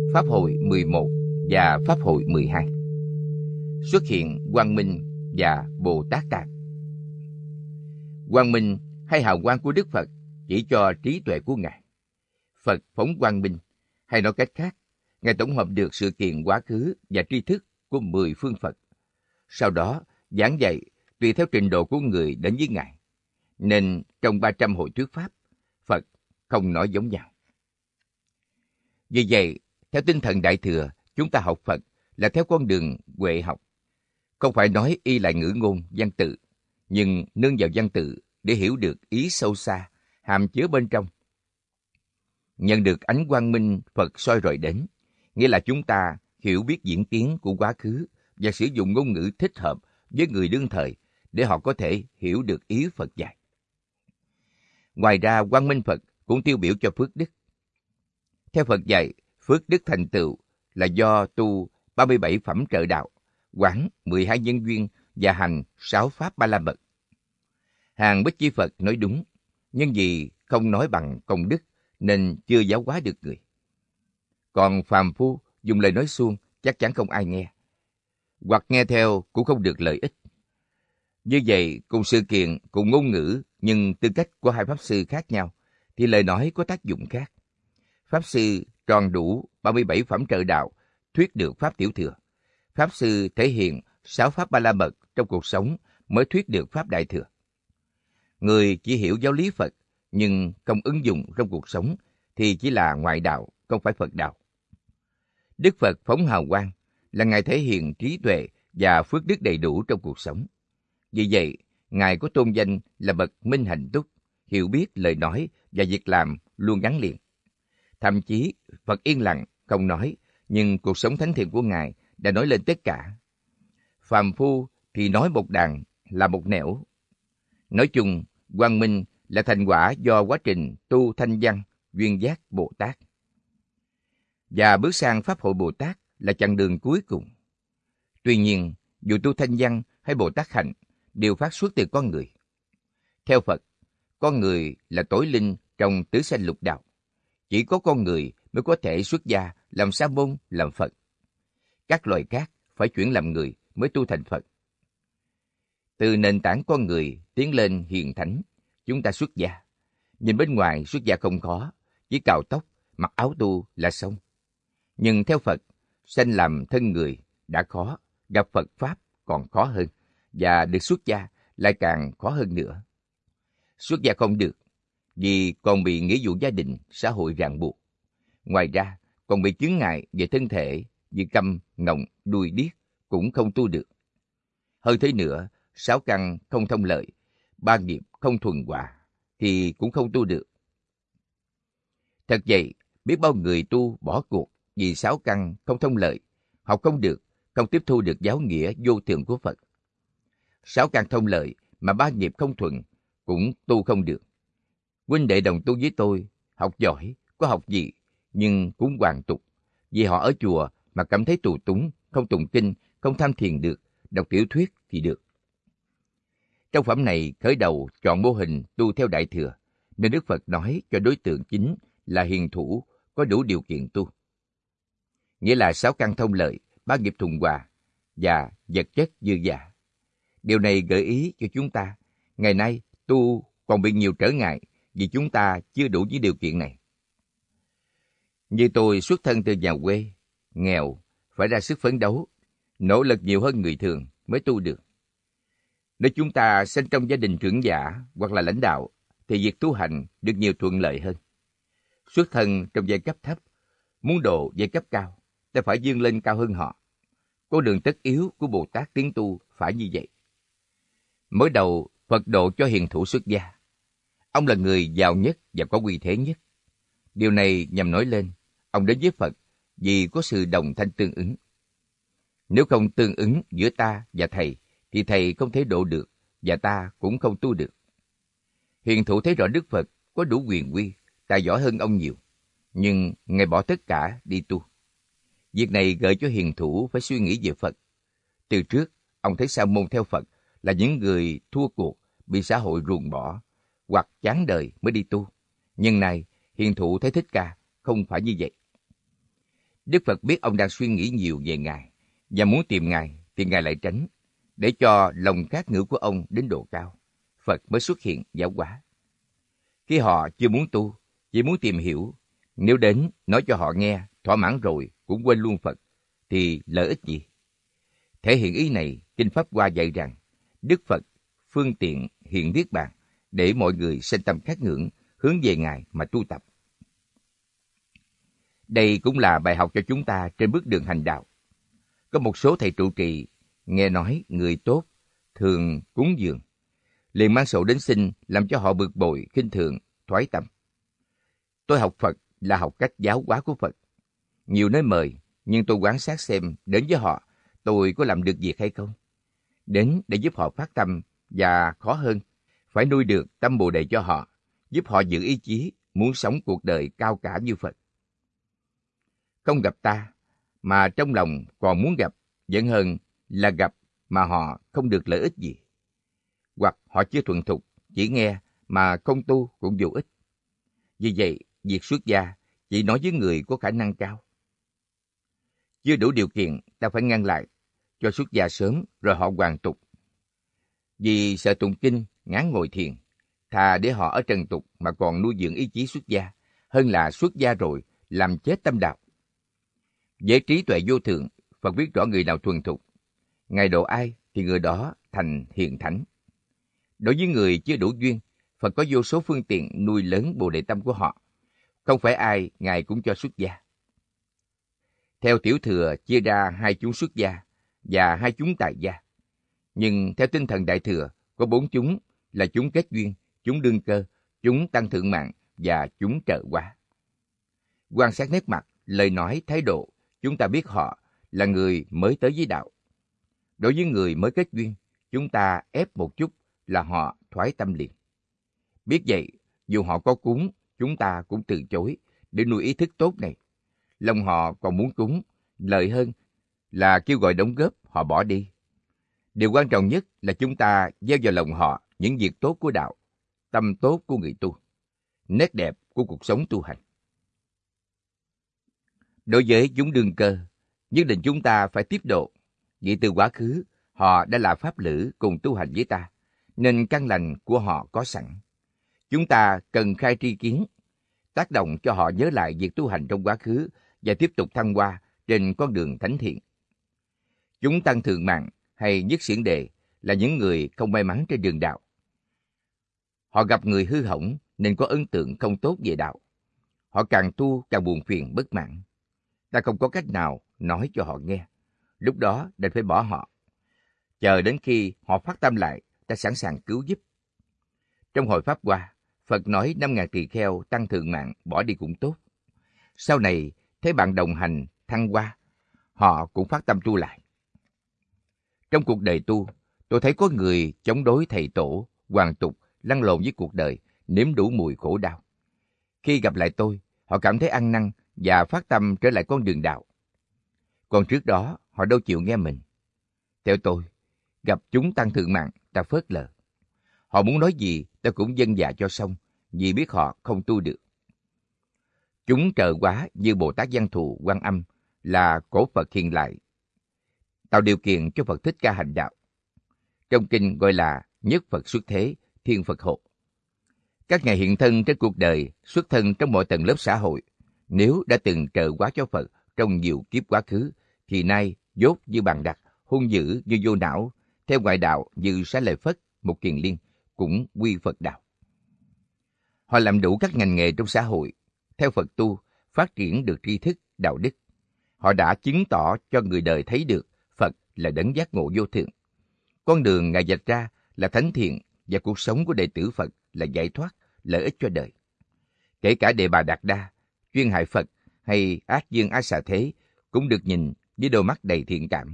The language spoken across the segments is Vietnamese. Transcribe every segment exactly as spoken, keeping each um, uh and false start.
Pháp hội mười một và Pháp hội mười hai. Xuất hiện Quang Minh và Bồ Tát Tạng. Quang Minh hay hào quang của Đức Phật chỉ cho trí tuệ của Ngài. Phật phóng quang minh, hay nói cách khác, Ngài tổng hợp được sự kiện quá khứ và tri thức của mười phương Phật. Sau đó, giảng dạy tùy theo trình độ của người đến với Ngài. Nên trong ba trăm hội thuyết Pháp, Phật không nói giống nhau. Vì vậy, theo tinh thần Đại Thừa, chúng ta học Phật là theo con đường huệ học. Không phải nói y lại ngữ ngôn, văn tự, nhưng nương vào văn tự để hiểu được ý sâu xa, hàm chứa bên trong. Nhận được ánh quang minh Phật soi rọi đến, nghĩa là chúng ta hiểu biết diễn tiến của quá khứ và sử dụng ngôn ngữ thích hợp với người đương thời để họ có thể hiểu được ý Phật dạy. Ngoài ra, quang minh Phật cũng tiêu biểu cho phước đức. Theo Phật dạy, phước đức thành tựu là do tu ba mươi bảy phẩm trợ đạo, quán mười hai nhân duyên và hành sáu pháp ba la mật. Hàng Bích Chi Phật nói đúng, nhưng vì không nói bằng công đức nên chưa giáo hóa được người. Còn phàm phu dùng lời nói suông chắc chắn không ai nghe, hoặc nghe theo cũng không được lợi ích. Như vậy, cùng sự kiện, cùng ngôn ngữ, nhưng tư cách của hai pháp sư khác nhau, thì lời nói có tác dụng khác. Pháp sư tròn đủ ba mươi bảy phẩm trợ đạo, thuyết được pháp tiểu thừa. Pháp sư thể hiện sáu pháp ba la mật trong cuộc sống mới thuyết được pháp đại thừa. Người chỉ hiểu giáo lý Phật, nhưng không ứng dụng trong cuộc sống, thì chỉ là ngoại đạo, không phải Phật đạo. Đức Phật phóng hào quang là Ngài thể hiện trí tuệ và phước đức đầy đủ trong cuộc sống. Vì vậy, Ngài có tôn danh là bậc minh hạnh túc, hiểu biết lời nói và việc làm luôn gắn liền. Thậm chí, Phật yên lặng, không nói, nhưng cuộc sống thánh thiện của Ngài đã nói lên tất cả. Phàm phu thì nói một đằng là một nẻo. Nói chung, quang minh là thành quả do quá trình tu thanh văn, duyên giác Bồ Tát. Và bước sang Pháp hội Bồ Tát là chặng đường cuối cùng. Tuy nhiên, dù tu thanh văn hay Bồ Tát hạnh đều phát xuất từ con người. Theo Phật, con người là tối linh trong tứ sanh lục đạo. Chỉ có con người mới có thể xuất gia làm sa môn, làm Phật. Các loài khác phải chuyển làm người mới tu thành Phật. Từ nền tảng con người tiến lên hiền thánh, chúng ta xuất gia. Nhìn bên ngoài xuất gia không khó, chỉ cạo tóc, mặc áo tu là xong. Nhưng theo Phật, sanh làm thân người đã khó, gặp Phật Pháp còn khó hơn, và được xuất gia lại càng khó hơn nữa. Xuất gia không được, vì còn bị nghĩa vụ gia đình, xã hội ràng buộc. Ngoài ra, còn bị chướng ngại về thân thể, như câm, ngọng, đuôi điếc cũng không tu được. Hơn thế nữa, sáu căn không thông lợi, ba nghiệp không thuần hòa, thì cũng không tu được. Thật vậy, biết bao người tu bỏ cuộc vì sáu căn không thông lợi, học không được, không tiếp thu được giáo nghĩa vô thượng của Phật. Sáu căn thông lợi mà ba nghiệp không thuần, cũng tu không được. Huynh đệ đồng tu với tôi, học giỏi, có học gì, nhưng cũng hoàn tục. Vì họ ở chùa mà cảm thấy tù túng, không tụng kinh, không tham thiền được, đọc tiểu thuyết thì được. Trong phẩm này khởi đầu chọn mô hình tu theo Đại Thừa, nên Đức Phật nói cho đối tượng chính là hiền thủ, có đủ điều kiện tu. Nghĩa là sáu căn thông lợi, ba nghiệp thuần hòa và vật chất dư dả. Điều này gợi ý cho chúng ta, ngày nay tu còn bị nhiều trở ngại vì chúng ta chưa đủ những điều kiện này. Như tôi xuất thân từ nhà quê, nghèo, phải ra sức phấn đấu, nỗ lực nhiều hơn người thường mới tu được. Nếu chúng ta sinh trong gia đình trưởng giả hoặc là lãnh đạo, thì việc tu hành được nhiều thuận lợi hơn. Xuất thân trong giai cấp thấp, muốn độ giai cấp cao, ta phải vươn lên cao hơn họ. Con đường tất yếu của Bồ Tát tiến tu phải như vậy. Mới đầu, Phật độ cho hiền thủ xuất gia. Ông là người giàu nhất và có uy thế nhất. Điều này nhằm nói lên, ông đến với Phật vì có sự đồng thanh tương ứng. Nếu không tương ứng giữa ta và Thầy, thì Thầy không thể độ được, và ta cũng không tu được. Hiền thủ thấy rõ Đức Phật có đủ quyền uy, tài giỏi hơn ông nhiều, nhưng Ngài bỏ tất cả đi tu. Việc này gợi cho hiền thủ phải suy nghĩ về Phật. Từ trước, ông thấy sa môn theo Phật là những người thua cuộc, bị xã hội ruồng bỏ, hoặc chán đời mới đi tu. Nhưng nay, hiền thủ thấy Thích Ca không phải như vậy. Đức Phật biết ông đang suy nghĩ nhiều về Ngài và muốn tìm Ngài thì Ngài lại tránh, để cho lòng khát ngữ của ông đến độ cao. Phật mới xuất hiện giáo hóa. Khi họ chưa muốn tu, chỉ muốn tìm hiểu, nếu đến nói cho họ nghe, thỏa mãn rồi cũng quên luôn Phật, thì lợi ích gì? Thể hiện ý này, Kinh Pháp Hoa dạy rằng Đức Phật phương tiện hiện niết bàn để mọi người sinh tâm khát ngưỡng, hướng về Ngài mà tu tập. Đây cũng là bài học cho chúng ta trên bước đường hành đạo. Có một số thầy trụ trì nghe nói người tốt thường cúng dường, liền mang sổ đến xin, làm cho họ bực bội, khinh thường, thoái tâm. Tôi học Phật là học cách giáo hóa của Phật. Nhiều nơi mời, nhưng tôi quan sát xem đến với họ tôi có làm được việc hay không. Đến để giúp họ phát tâm, và khó hơn, phải nuôi được tâm Bồ Đề cho họ, giúp họ giữ ý chí, muốn sống cuộc đời cao cả như Phật. Không gặp ta, mà trong lòng còn muốn gặp, vẫn hơn là gặp mà họ không được lợi ích gì. Hoặc họ chưa thuần thục, chỉ nghe mà không tu cũng vô ích. Vì vậy, việc xuất gia chỉ nói với người có khả năng cao. Chưa đủ điều kiện, ta phải ngăn lại, cho xuất gia sớm rồi họ hoàn tục. Vì sợ tụng kinh, ngán ngồi thiền, thà để họ ở trần tục mà còn nuôi dưỡng ý chí xuất gia, hơn là xuất gia rồi làm chết tâm đạo. Với trí tuệ vô thượng, Phật biết rõ người nào thuần thục. Ngài độ ai thì người đó thành hiền thánh. Đối với người chưa đủ duyên, Phật có vô số phương tiện nuôi lớn Bồ Đề tâm của họ. Không phải ai Ngài cũng cho xuất gia. Theo Tiểu Thừa chia ra hai chúng xuất gia và hai chúng tại gia. Nhưng theo tinh thần Đại Thừa có bốn chúng là chúng kết duyên, chúng đương cơ, chúng tăng thượng mạng và chúng trợ hóa. Quan sát nét mặt, lời nói, thái độ, chúng ta biết họ là người mới tới với đạo. Đối với người mới kết duyên, chúng ta ép một chút là họ thoái tâm liền. Biết vậy, dù họ có cúng, chúng ta cũng từ chối để nuôi ý thức tốt này. Lòng họ còn muốn cúng, lợi hơn là kêu gọi đóng góp, họ bỏ đi. Điều quan trọng nhất là chúng ta gieo vào lòng họ những việc tốt của đạo, tâm tốt của người tu, nét đẹp của cuộc sống tu hành. Đối với chúng đương cơ, nhất định chúng ta phải tiếp độ, vì từ quá khứ họ đã là pháp lữ cùng tu hành với ta, nên căn lành của họ có sẵn. Chúng ta cần khai tri kiến, tác động cho họ nhớ lại việc tu hành trong quá khứ và tiếp tục thăng hoa trên con đường thánh thiện. Chúng tăng thượng mạng hay nhất xiển đề là những người không may mắn trên đường đạo. Họ gặp người hư hỏng nên có ấn tượng không tốt về đạo. Họ càng tu càng buồn phiền bất mãn. Ta không có cách nào nói cho họ nghe. Lúc đó đành phải bỏ họ. Chờ đến khi họ phát tâm lại, ta sẵn sàng cứu giúp. Trong hội Pháp Hoa, Phật nói năm ngàn tỳ kheo tăng thượng mạng bỏ đi cũng tốt. Sau này, thấy bạn đồng hành thăng hoa, họ cũng phát tâm tu lại. Trong cuộc đời tu, tôi thấy có người chống đối thầy tổ, hoàn tục, lăn lộn với cuộc đời, nếm đủ mùi khổ đau. Khi gặp lại tôi, họ cảm thấy ăn năn và phát tâm trở lại con đường đạo. Còn trước đó, họ đâu chịu nghe mình. Theo tôi, gặp chúng tăng thượng mạng, ta phớt lờ. Họ muốn nói gì, ta cũng vâng dạ cho xong, vì biết họ không tu được. Chúng trợ hóa như Bồ Tát Văn Thù, Quan Âm là cổ Phật hiện lại, tạo điều kiện cho Phật Thích Ca hành đạo. Trong kinh gọi là nhất Phật xuất thế, thiên Phật hộ. Các ngài hiện thân trên cuộc đời, xuất thân trong mọi tầng lớp xã hội, nếu đã từng trợ hóa cho Phật trong nhiều kiếp quá khứ, thì nay dốt như bàn đặt, hung dữ như vô não, theo ngoại đạo như Xá Lợi Phất, Một Kiền Liên, cũng quy Phật đạo. Họ làm đủ các ngành nghề trong xã hội, theo Phật tu, phát triển được tri thức, đạo đức. Họ đã chứng tỏ cho người đời thấy được Phật là đấng giác ngộ vô thượng. Con đường Ngài vạch ra là thánh thiện và cuộc sống của đệ tử Phật là giải thoát, lợi ích cho đời. Kể cả Đề Bà Đạt Đa, chuyên hại Phật hay Ác Dương Á Xà Thế cũng được nhìn với đôi mắt đầy thiện cảm.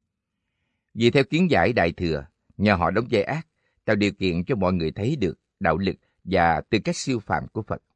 Vì theo kiến giải Đại Thừa, nhờ họ đóng vai ác, tạo điều kiện cho mọi người thấy được đạo lực và tư cách siêu phàm của Phật.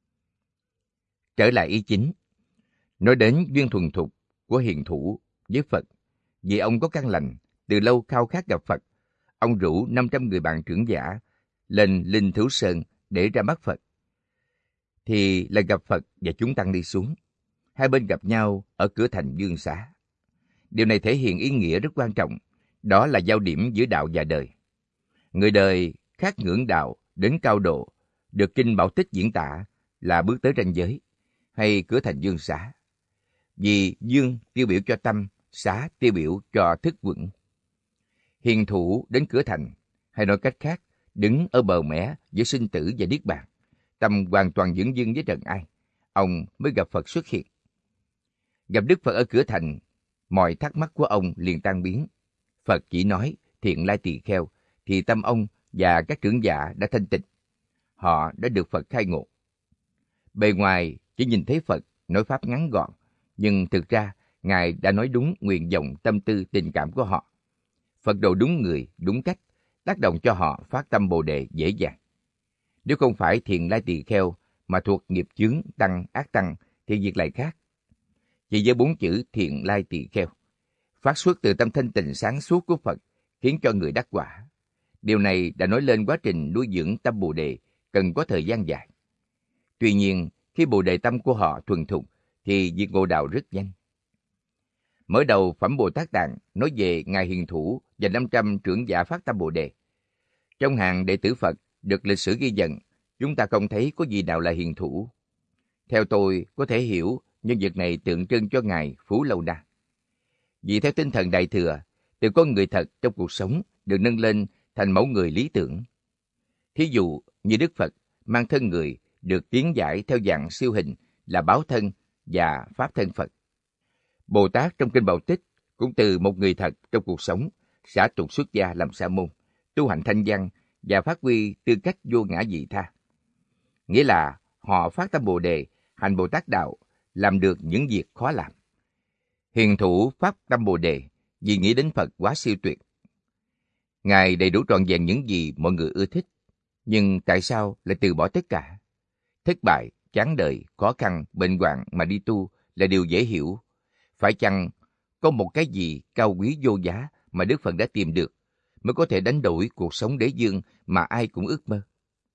Trở lại ý chính, nói đến duyên thuần thục của hiền thủ với Phật, vì ông có căn lành, từ lâu khao khát gặp Phật, ông rủ năm trăm người bạn trưởng giả lên Linh Thứu Sơn để ra mắt Phật. Thì là gặp Phật và chúng tăng đi xuống. hai bên gặp nhau ở cửa thành Dương Xá. Điều này thể hiện ý nghĩa rất quan trọng, đó là giao điểm giữa đạo và đời. Người đời khát ngưỡng đạo đến cao độ, được Kinh Bảo Tích diễn tả là bước tới ranh giới, hay cửa thành Dương Xá. Vì dương tiêu biểu cho tâm, xá tiêu biểu cho thức vững. Hiền thủ đến cửa thành, hay nói cách khác, đứng ở bờ mé giữa sinh tử và niết bàn, tâm hoàn toàn dửng dưng với trần ai, ông mới gặp Phật xuất hiện. Gặp Đức Phật ở cửa thành, mọi thắc mắc của ông liền tan biến. Phật chỉ nói Thiện Lai Tỳ Kheo, thì tâm ông và các trưởng giả đã thanh tịnh. Họ đã được Phật khai ngộ. Bề ngoài chỉ nhìn thấy Phật nói pháp ngắn gọn, nhưng thực ra Ngài đã nói đúng nguyện vọng tâm tư tình cảm của họ. Phật độ đúng người, đúng cách, tác động cho họ phát tâm Bồ Đề dễ dàng. Nếu không phải Thiện Lai Tỳ Kheo mà thuộc nghiệp chướng tăng ác tăng thì việc lại khác. Chỉ với bốn chữ Thiện Lai Tỳ Kheo, phát xuất từ tâm thanh tịnh sáng suốt của Phật, khiến cho người đắc quả. Điều này đã nói lên quá trình nuôi dưỡng tâm Bồ Đề cần có thời gian dài. Tuy nhiên, khi Bồ Đề tâm của họ thuần thục, thì việc ngộ đạo rất nhanh. Mở đầu Phẩm Bồ Tát Tạng nói về Ngài Hiền Thủ và năm trăm trưởng giả phát tâm Bồ Đề. Trong hàng đệ tử Phật được lịch sử ghi nhận, chúng ta không thấy có gì nào là hiền thủ. Theo tôi, có thể hiểu nhân vật này tượng trưng cho Ngài Phú Lâu Na. Vì theo tinh thần Đại Thừa, từ con người thật trong cuộc sống được nâng lên thành mẫu người lý tưởng. Thí dụ như Đức Phật mang thân người được tiến giải theo dạng siêu hình là báo thân và pháp thân Phật. Bồ Tát trong Kinh Bảo Tích cũng từ một người thật trong cuộc sống xả tục xuất gia làm sa môn, tu hành thanh văn và phát huy tư cách vô ngã vị tha. Nghĩa là họ phát tâm Bồ Đề, hành Bồ Tát đạo, làm được những việc khó làm. Hiền thủ phát tâm Bồ Đề vì nghĩ đến Phật quá siêu tuyệt. Ngài đầy đủ trọn vẹn những gì mọi người ưa thích, nhưng tại sao lại từ bỏ tất cả? Thất bại, chán đời, khó khăn, bệnh hoạn mà đi tu là điều dễ hiểu. Phải chăng có một cái gì cao quý vô giá mà Đức Phật đã tìm được mới có thể đánh đổi cuộc sống đế dương mà ai cũng ước mơ?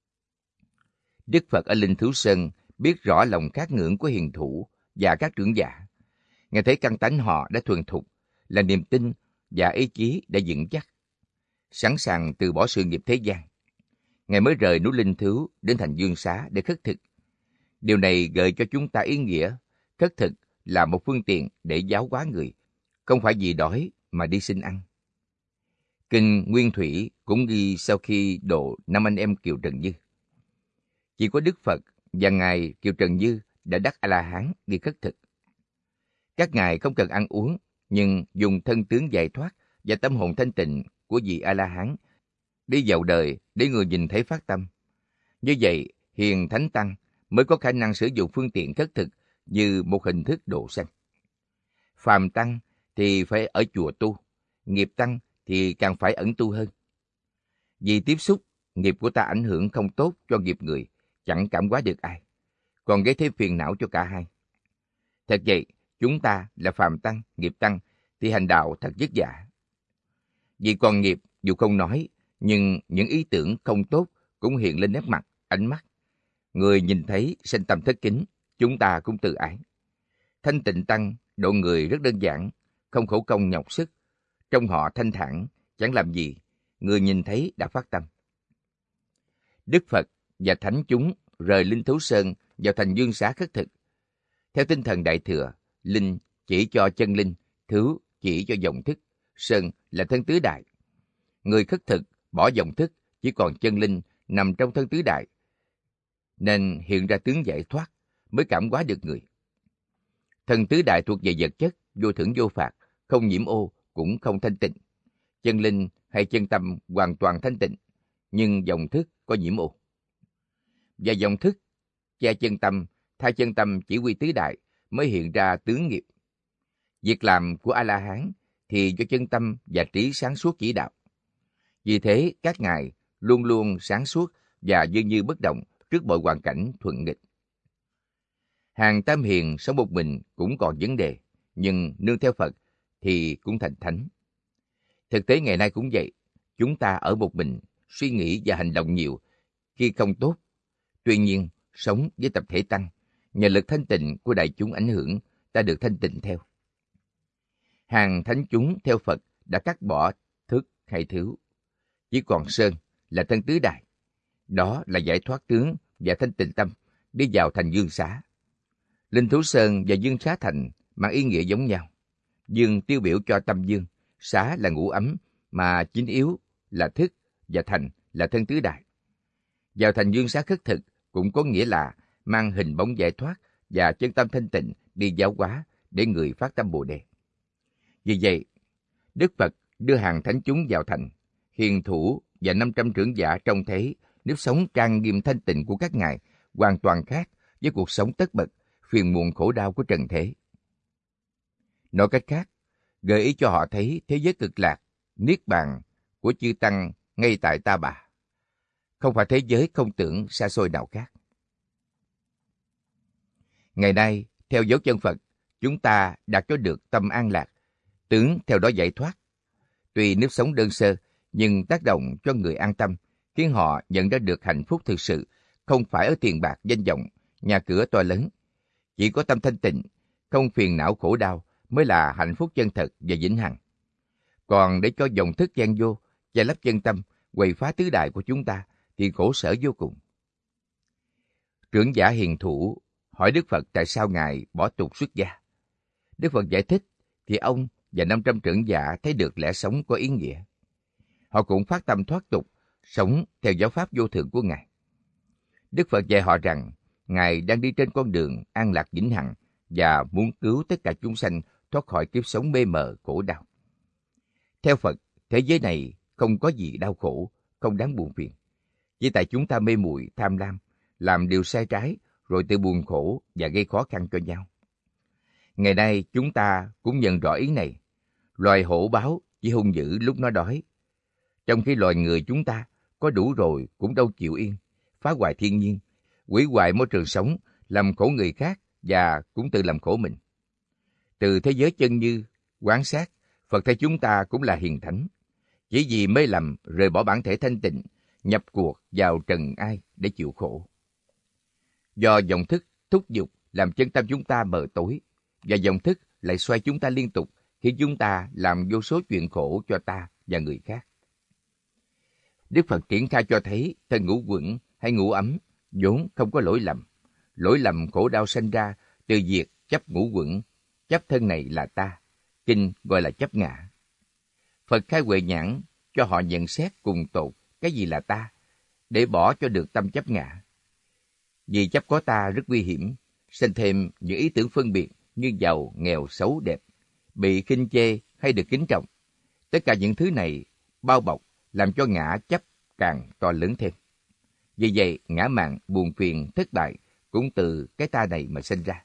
Đức Phật ở Linh Thứu Sơn biết rõ lòng khát ngưỡng của hiền thủ và các trưởng giả. Ngài thấy căn tánh họ đã thuần thục, là niềm tin và ý chí đã vững chắc, sẵn sàng từ bỏ sự nghiệp thế gian. Ngài mới rời núi Linh Thứu đến thành Dương Xá để khất thực. Điều này gợi cho chúng ta ý nghĩa khất thực là một phương tiện để giáo hóa người, không phải vì đói mà đi xin ăn. Kinh Nguyên Thủy cũng ghi sau khi độ năm anh em Kiều Trần Như. Chỉ có Đức Phật và Ngài Kiều Trần Như đã đắc A-la-hán đi khất thực. Các ngài không cần ăn uống, nhưng dùng thân tướng giải thoát và tâm hồn thanh tịnh của vị A-la-hán đi vào đời để người nhìn thấy phát tâm. Như vậy, hiền thánh tăng mới có khả năng sử dụng phương tiện khất thực như một hình thức độ sanh. Phàm tăng thì phải ở chùa tu, nghiệp tăng thì càng phải ẩn tu hơn. Vì tiếp xúc, nghiệp của ta ảnh hưởng không tốt cho nghiệp người, chẳng cảm hóa được ai, còn gây thêm phiền não cho cả hai. Thật vậy, chúng ta là phàm tăng, nghiệp tăng thì hành đạo thật vất vả. Vì còn nghiệp dù không nói, nhưng những ý tưởng không tốt cũng hiện lên nét mặt, ánh mắt. Người nhìn thấy sinh tâm thất kính, chúng ta cũng tự ái. Thanh tịnh tăng độ người rất đơn giản, không khổ công nhọc sức. Trong họ thanh thản, chẳng làm gì, người nhìn thấy đã phát tâm. Đức Phật và thánh chúng rời Linh Thứu Sơn vào thành Dương Xá khất thực. Theo tinh thần Đại Thừa, Linh chỉ cho chân linh, Thứu chỉ cho dòng thức, Sơn là thân tứ đại. Người khất thực bỏ dòng thức, chỉ còn chân linh nằm trong thân tứ đại, nên hiện ra tướng giải thoát mới cảm hóa được người. Thân tứ đại thuộc về vật chất, vô thưởng vô phạt, không nhiễm ô cũng không thanh tịnh. Chân linh hay chân tâm hoàn toàn thanh tịnh, nhưng dòng thức có nhiễm ô. Và dòng thức che chân tâm, thay chân tâm chỉ huy tứ đại mới hiện ra tướng nghiệp. Việc làm của A-la-hán thì do chân tâm và trí sáng suốt chỉ đạo. Vì thế các ngài luôn luôn sáng suốt và dường như bất động trước mọi hoàn cảnh thuận nghịch. Hàng tam hiền sống một mình cũng còn vấn đề, nhưng nương theo Phật thì cũng thành thánh. Thực tế ngày nay cũng vậy, chúng ta ở một mình, suy nghĩ và hành động nhiều khi không tốt. Tuy nhiên, sống với tập thể tăng, nhờ lực thanh tịnh của đại chúng ảnh hưởng, ta được thanh tịnh theo. Hàng thánh chúng theo Phật đã cắt bỏ thức hay thiếu, chỉ còn sơn là thân tứ đại. Đó là giải thoát tướng và thanh tịnh tâm, đi vào thành dương xá. Linh thú sơn và dương xá thành mang ý nghĩa giống nhau. Dương tiêu biểu cho tâm dương, xá là ngũ ấm, mà chính yếu là thức và thành là thân tứ đại. Vào thành dương xá khất thực cũng có nghĩa là mang hình bóng giải thoát và chân tâm thanh tịnh đi giáo hóa để người phát tâm Bồ Đề. Vì vậy, Đức Phật đưa hàng thánh chúng vào thành. Hiền thủ và năm trăm trưởng giả trông thấy nếp sống trang nghiêm thanh tịnh của các ngài hoàn toàn khác với cuộc sống tất bật, phiền muộn khổ đau của trần thế. Nói cách khác, gợi ý cho họ thấy thế giới cực lạc, niết bàn của chư tăng ngay tại Ta Bà, không phải thế giới không tưởng xa xôi nào khác. Ngày nay, theo dấu chân Phật, chúng ta đạt cho được tâm an lạc, tướng theo đó giải thoát. Tuy nếp sống đơn sơ, nhưng tác động cho người an tâm, khiến họ nhận ra được hạnh phúc thực sự, không phải ở tiền bạc danh vọng, nhà cửa to lớn. Chỉ có tâm thanh tịnh, không phiền não khổ đau mới là hạnh phúc chân thật và vĩnh hằng. Còn để cho dòng thức gian vô, che lấp chân tâm, quậy phá tứ đại của chúng ta, thì khổ sở vô cùng. Trưởng giả hiền thủ hỏi Đức Phật tại sao Ngài bỏ tục xuất gia. Đức Phật giải thích, thì ông và năm trăm trưởng giả thấy được lẽ sống có ý nghĩa. Họ cũng phát tâm thoát tục, sống theo giáo pháp vô thượng của Ngài. Đức Phật dạy họ rằng, Ngài đang đi trên con đường an lạc vĩnh hằng và muốn cứu tất cả chúng sanh thoát khỏi kiếp sống mê mờ khổ đau. Theo Phật, thế giới này không có gì đau khổ, không đáng buồn phiền. Chỉ tại chúng ta mê muội tham lam, làm điều sai trái, rồi tự buồn khổ và gây khó khăn cho nhau. Ngày nay chúng ta cũng nhận rõ ý này. Loài hổ báo chỉ hung dữ lúc nó đói. Trong khi loài người chúng ta có đủ rồi cũng đâu chịu yên, phá hoại thiên nhiên, hủy hoại môi trường sống, làm khổ người khác và cũng tự làm khổ mình. Từ thế giới chân như, quán sát, Phật thấy chúng ta cũng là hiền thánh. Chỉ vì mê lầm rời bỏ bản thể thanh tịnh, nhập cuộc vào trần ai để chịu khổ. Do dòng thức thúc giục làm chân tâm chúng ta mờ tối, và dòng thức lại xoay chúng ta liên tục, khiến chúng ta làm vô số chuyện khổ cho ta và người khác. Đức Phật triển khai cho thấy thân ngũ quẩn hay ngũ ấm vốn không có lỗi lầm. Lỗi lầm khổ đau sanh ra từ việc chấp ngũ quẩn, chấp thân này là ta, kinh gọi là chấp ngã. Phật khai huệ nhãn cho họ nhận xét cùng tột cái gì là ta, để bỏ cho được tâm chấp ngã. Vì chấp có ta rất nguy hiểm, sinh thêm những ý tưởng phân biệt như giàu, nghèo, xấu, đẹp, bị khinh chê hay được kính trọng. Tất cả những thứ này bao bọc làm cho ngã chấp càng to lớn thêm. Vì vậy, ngã mạn, buồn phiền, thất bại cũng từ cái ta này mà sinh ra.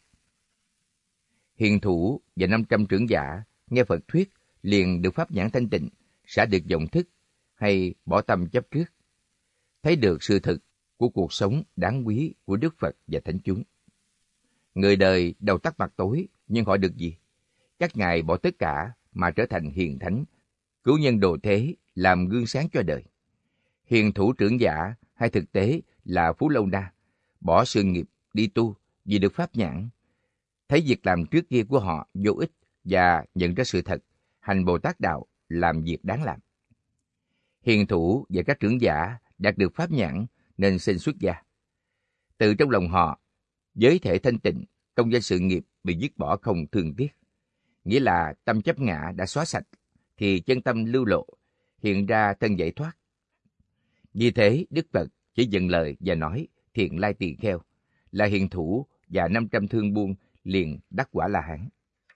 Hiền thủ và năm trăm trưởng giả nghe Phật thuyết liền được pháp nhãn thanh tịnh, xả được vọng thức hay bỏ tâm chấp trước, thấy được sự thực của cuộc sống đáng quý của Đức Phật và thánh chúng. Người đời đầu tắt mặt tối, nhưng họ được gì? Các ngài bỏ tất cả mà trở thành hiền thánh, cứu nhân độ thế, làm gương sáng cho đời. Hiền thủ trưởng giả hay thực tế là Phú Lâu Na, bỏ sự nghiệp đi tu vì được pháp nhãn, thấy việc làm trước kia của họ vô ích và nhận ra sự thật, hành Bồ Tát đạo, làm việc đáng làm. Hiền thủ và các trưởng giả đạt được pháp nhãn nên xin xuất gia. Từ trong lòng họ, giới thể thanh tịnh, công danh sự nghiệp bị dứt bỏ không thương tiếc. Nghĩa là tâm chấp ngã đã xóa sạch, thì chân tâm lưu lộ, hiện ra thân giải thoát. Vì thế, Đức Phật chỉ dừng lời và nói Thiện Lai Tỳ Kheo, là hiền thủ và năm trăm thương buôn liền đắc quả La Hán.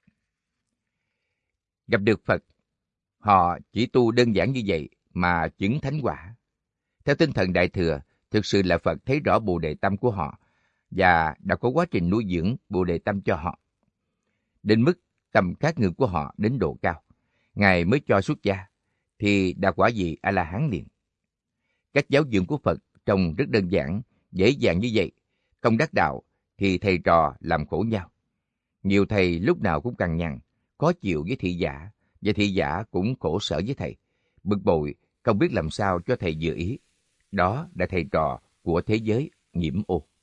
Gặp được Phật, họ chỉ tu đơn giản như vậy mà chứng thánh quả. Theo tinh thần Đại Thừa, thực sự là Phật thấy rõ Bồ Đề tâm của họ và đã có quá trình nuôi dưỡng Bồ Đề tâm cho họ. Đến mức tầm khát ngự của họ đến độ cao, Ngài mới cho xuất gia, thì đã quả vị A-la-hán liền. Cách giáo dưỡng của Phật trông rất đơn giản, dễ dàng như vậy. Không đắc đạo thì thầy trò làm khổ nhau. Nhiều thầy lúc nào cũng cằn nhằn, khó chịu với thị giả, và thị giả cũng khổ sở với thầy, bực bội, không biết làm sao cho thầy vừa ý. Đó là thầy trò của thế giới nhiễm ô.